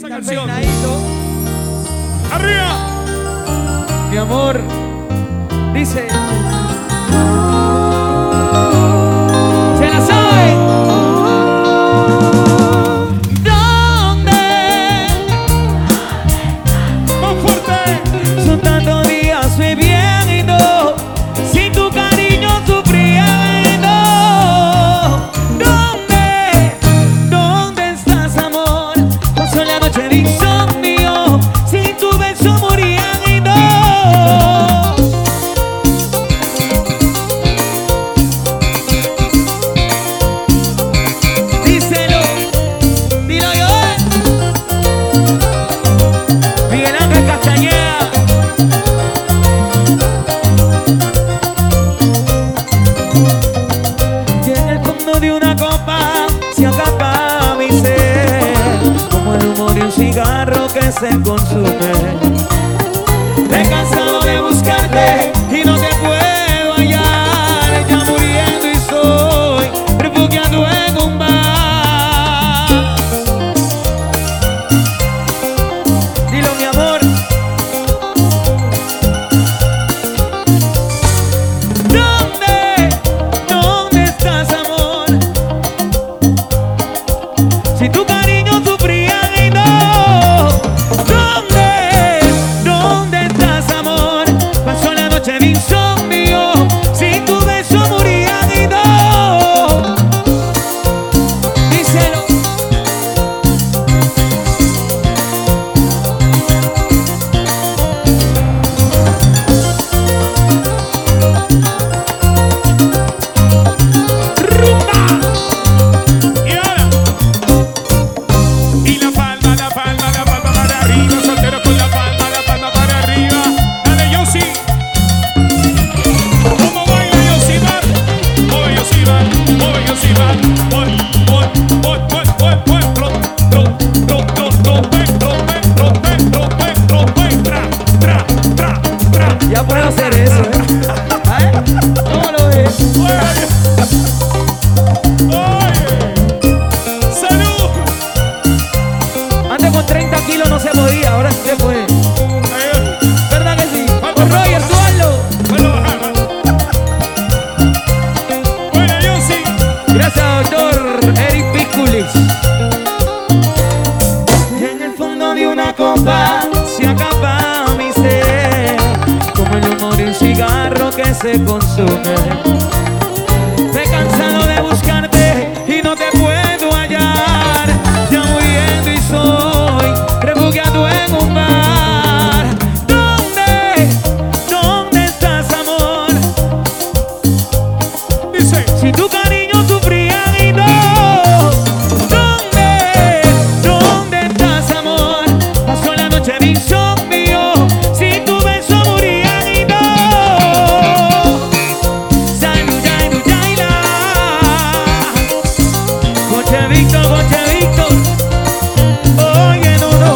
esa canción. ¡Arriba! Mi amor, dice. ¿Se la sabe? ¿Dónde? ¡Más fuerte! Son tantos días viviendo sin tu cariño sufriendo. ¿Dónde? ¿Dónde estás, amor? Pasó la noche de insomnio, sin tu beso muriendo. Díselo, dilo yo. Miguel Ángel Castañeda. Y en el fondo de una copa se acaba mi ser, como el humo de un cigarro que se consume. He cansado de buscarte y no te puedo hallar, ya muriendo y soy refugiado en un bar. Dilo, mi amor. ¿Dónde? ¿Dónde estás, amor? Si tu cariño sufría y no. ¿Dónde? ¿Dónde estás, amor? Pasó la noche de insomnio, sin tu beso moría y no. Díselo. Y ahora. Y la palma para arriba. Soltero con la palma para arriba. Dale, Yossi. ¿Cómo baila Yosimar? Mueve Yosimar, mueve Yosimar. Ya puedo hacer eso, ¿eh? ¿Cómo lo ves? ¡Salud! Antes con 30 kilos no se podía, ahora sí se puede. ¿Verdad que sí? Con Roger, tú hazlo. Buena, Yossi. Gracias, doctor Eric Piculis. Y en el fondo de una copa se acaba mi ser, como el humo de un cigarro que se consume. Me he cansado de buscarte y no te puedo hallar, ya muriendo y soy refugiado en un bar. ¿Dónde? ¿Dónde estás, amor? Dice. Si tu cariño sufría y no. ¿Dónde? ¿Dónde estás, amor? Pasó la noche de insomnio, sin tu beso moría y no. Zailu, zailu, zaila. Coche Víctor, Coche Víctor. Oye, no, no.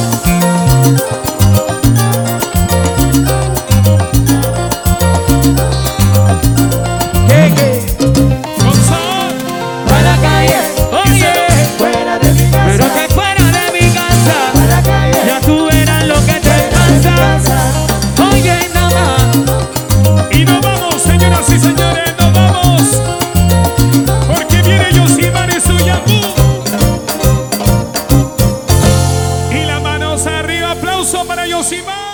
¿Qué? Gonzalo. Pa' la calle, oye, Fuera de mi pero casa, que fuera de mi casa, a la calle, ya tú verás lo que te fuera de mi pasa. casa. Oye, nada más. Y nos vamos, señoras y señores, nos vamos. Porque viene Yosimar y su Yambú. Y las manos arriba, aplauso para Yosimar.